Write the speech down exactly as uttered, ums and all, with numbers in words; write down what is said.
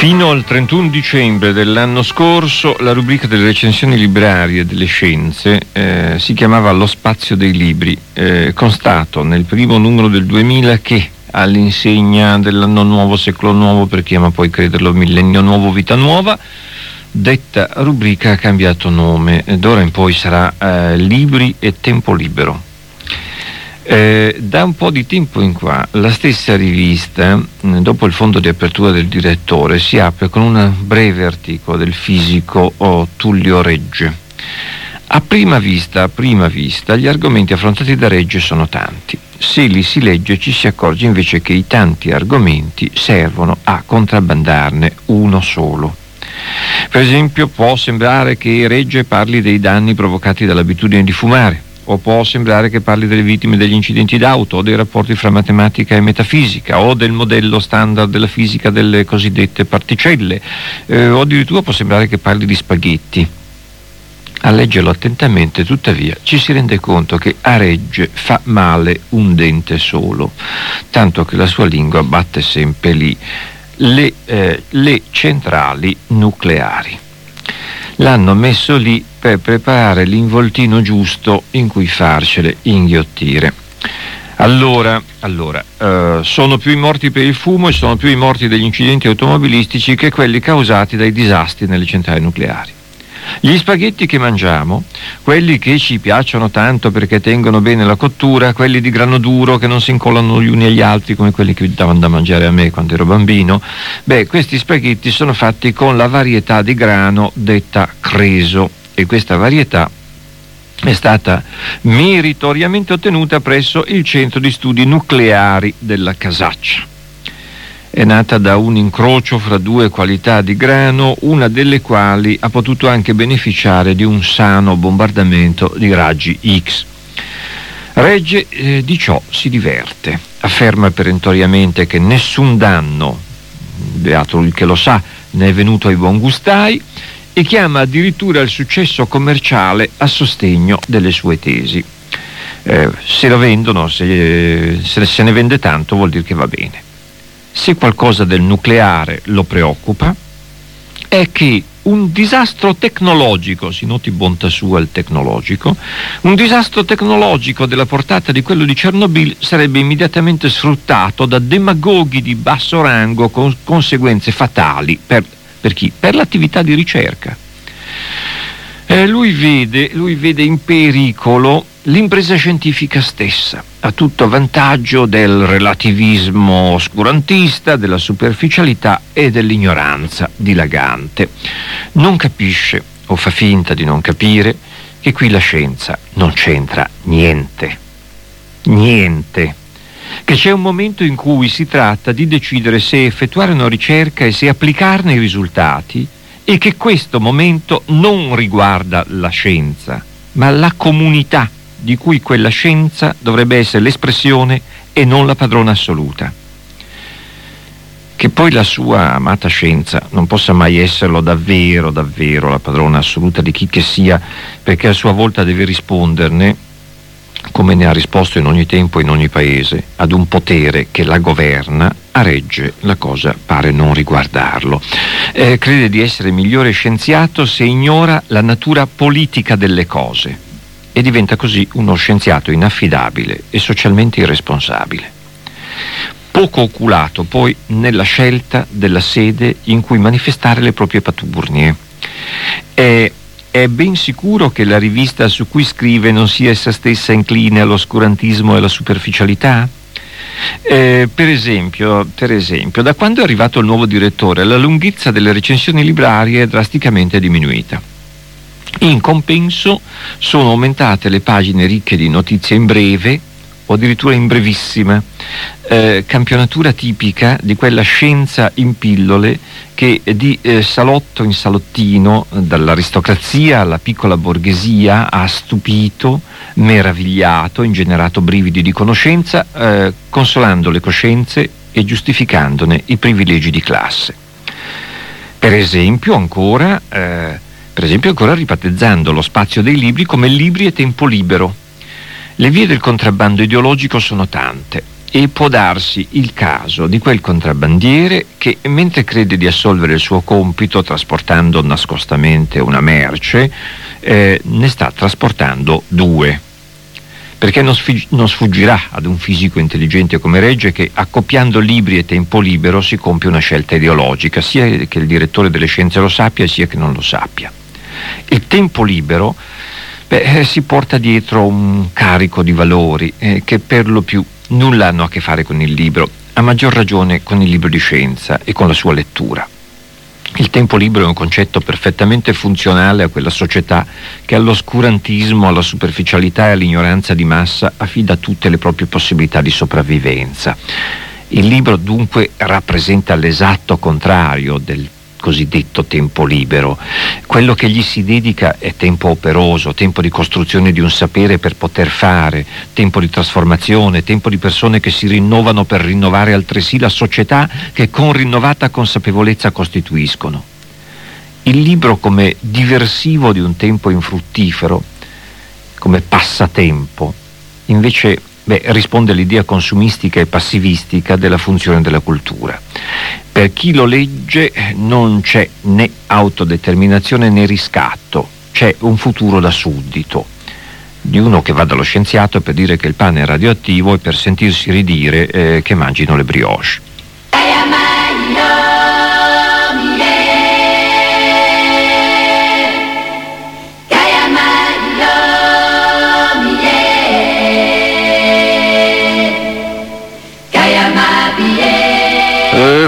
Fino al trentuno dicembre dell'anno scorso la rubrica delle recensioni librarie delle scienze eh, si chiamava Lo spazio dei libri. Eh, constato nel primo numero del duemila che, all'insegna dell'anno nuovo, secolo nuovo, per chi ama poi crederlo millennio nuovo, vita nuova, detta rubrica ha cambiato nome. D'ora in poi sarà eh, Libri e Tempo Libero. Eh, da un po' di tempo in qua la stessa rivista, dopo il fondo di apertura del direttore, si apre con un breve articolo del fisico oh, Tullio Regge. A prima vista, a prima vista, gli argomenti affrontati da Regge sono tanti. Se li si legge ci si accorge invece che i tanti argomenti servono a contrabbandarne uno solo. Per esempio, può sembrare che Regge parli dei danni provocati dall'abitudine di fumare, o può sembrare che parli delle vittime degli incidenti d'auto, o dei rapporti fra matematica e metafisica, o del modello standard della fisica delle cosiddette particelle, eh, o addirittura può sembrare che parli di spaghetti. A leggerlo attentamente, tuttavia, ci si rende conto che a Regge fa male un dente solo, tanto che la sua lingua batte sempre lì, le, eh, le centrali nucleari. L'hanno messo lì per preparare l'involtino giusto in cui farcele inghiottire. Allora, allora eh, sono più i morti per il fumo e sono più i morti degli incidenti automobilistici che quelli causati dai disastri nelle centrali nucleari. Gli spaghetti che mangiamo, quelli che ci piacciono tanto perché tengono bene la cottura, quelli di grano duro che non si incollano gli uni agli altri come quelli che davano da mangiare a me quando ero bambino, beh, questi spaghetti sono fatti con la varietà di grano detta Creso, e questa varietà è stata meritoriamente ottenuta presso il Centro di Studi Nucleari della Casaccia. È nata da un incrocio fra due qualità di grano, una delle quali ha potuto anche beneficiare di un sano bombardamento di raggi X. Regge eh, di ciò si diverte, afferma perentoriamente che nessun danno, beato lui che lo sa, ne è venuto ai buon gustai, e chiama addirittura il successo commerciale a sostegno delle sue tesi. Eh, se lo vendono, se, se, se ne vende tanto, vuol dire che va bene. Se qualcosa del nucleare lo preoccupa, è che un disastro tecnologico, si noti bontà sua il tecnologico, un disastro tecnologico della portata di quello di Chernobyl sarebbe immediatamente sfruttato da demagoghi di basso rango con conseguenze fatali per, per chi? Per l'attività di ricerca. Eh, lui vede, lui vede in pericolo l'impresa scientifica stessa, a tutto vantaggio del relativismo oscurantista, della superficialità e dell'ignoranza dilagante. Non capisce, o fa finta di non capire, che qui la scienza non c'entra niente. Niente. Che c'è un momento in cui si tratta di decidere se effettuare una ricerca e se applicarne i risultati, e che questo momento non riguarda la scienza, ma la comunità di cui quella scienza dovrebbe essere l'espressione e non la padrona assoluta. Che poi la sua amata scienza non possa mai esserlo davvero, davvero la padrona assoluta di chi che sia, perché a sua volta deve risponderne, come ne ha risposto in ogni tempo e in ogni paese, ad un potere che la governa, a Regge la cosa pare non riguardarlo. Eh, crede di essere migliore scienziato se ignora la natura politica delle cose, e diventa così uno scienziato inaffidabile e socialmente irresponsabile. Poco oculato poi nella scelta della sede in cui manifestare le proprie paturnie. È, è ben sicuro che la rivista su cui scrive non sia essa stessa incline all'oscurantismo e alla superficialità? Eh, per esempio, per esempio, da quando è arrivato il nuovo direttore, la lunghezza delle recensioni librarie è drasticamente diminuita. In compenso sono aumentate le pagine ricche di notizie in breve o addirittura in brevissima, eh, campionatura tipica di quella scienza in pillole che di eh, salotto in salottino, dall'aristocrazia alla piccola borghesia, ha stupito, meravigliato, ingenerato brividi di conoscenza, eh, consolando le coscienze e giustificandone i privilegi di classe. Per esempio ancora... Eh, Per esempio ancora ribattezzando lo spazio dei libri come Libri e Tempo Libero. Le vie del contrabbando ideologico sono tante. e può darsi il caso di quel contrabbandiere che, mentre crede di assolvere il suo compito trasportando nascostamente una merce, eh, ne sta trasportando due, perché non, sfig- non sfuggirà ad un fisico intelligente come Regge che, accoppiando libri e tempo libero, si compie una scelta ideologica, sia che il direttore delle scienze lo sappia sia che non lo sappia. Il tempo libero beh, si porta dietro un carico di valori eh, che per lo più nulla hanno a che fare con il libro, a maggior ragione con il libro di scienza e con la sua lettura. Il tempo libero è un concetto perfettamente funzionale a quella società che all'oscurantismo, alla superficialità e all'ignoranza di massa affida tutte le proprie possibilità di sopravvivenza. Il libro dunque rappresenta l'esatto contrario del cosiddetto tempo libero. Quello che gli si dedica è tempo operoso, tempo di costruzione di un sapere per poter fare, tempo di trasformazione, tempo di persone che si rinnovano per rinnovare altresì la società che con rinnovata consapevolezza costituiscono. Il libro come diversivo di un tempo infruttifero, come passatempo, invece beh, risponde all'idea consumistica e passivistica della funzione della cultura. Per chi lo legge non c'è né autodeterminazione né riscatto, c'è un futuro da suddito, di uno che va dallo scienziato per dire che il pane è radioattivo e per sentirsi ridire eh, che mangino le brioche.